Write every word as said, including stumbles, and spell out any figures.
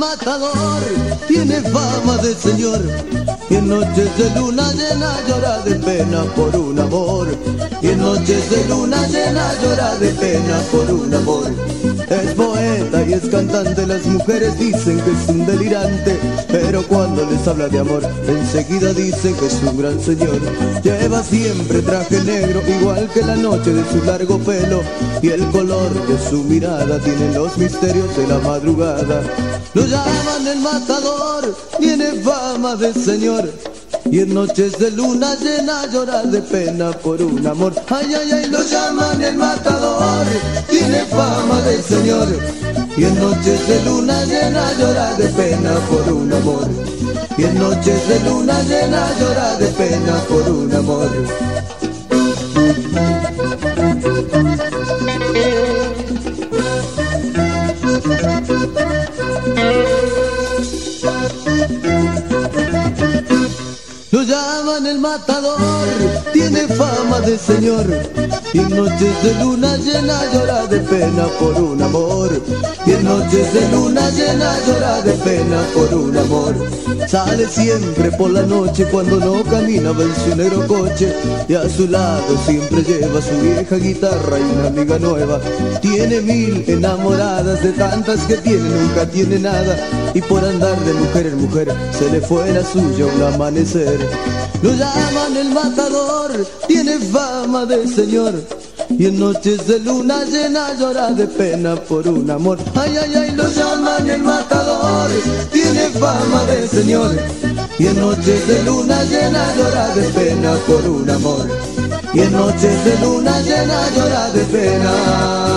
matador tiene fama de señor, y en noches de luna llena llora de pena por un amor, y en noches de luna llena llora de pena por un amor. Es poeta y es cantante, las mujeres dicen que es un delirante, pero cuando les habla de amor, enseguida dicen que es un gran señor. Lleva siempre traje negro, igual que la noche de su largo pelo, y el color de su mirada tiene los misterios de la madrugada. Lo llaman el matador, tiene fama de señor, y en noches de luna llena llora de pena por un amor. Ay, ay, ay, lo llaman el matador, tiene fama de señor, y en noches de luna llena llora de pena por un amor, y en noches de luna llena llora de pena por un amor. Lo llaman el matador, tiene fama de señor, y en noches de luna llena llora de pena por un amor, y en noches de luna llena llora de pena por un amor. Sale siempre por la noche cuando no camina, va en su negro coche, y a su lado siempre lleva su vieja guitarra y una amiga nueva. Tiene mil enamoradas, de tantas que tiene nunca tiene nada, y por andar de mujer en mujer se le fue la suya un amanecer. Lo llaman el matador, tiene fama de señor, y en noches de luna llena llora de pena por un amor. Ay, ay, ay, lo llaman el matador, tiene fama de señor, y en noches de luna llena llora de pena por un amor, y en noches de luna llena llora de pena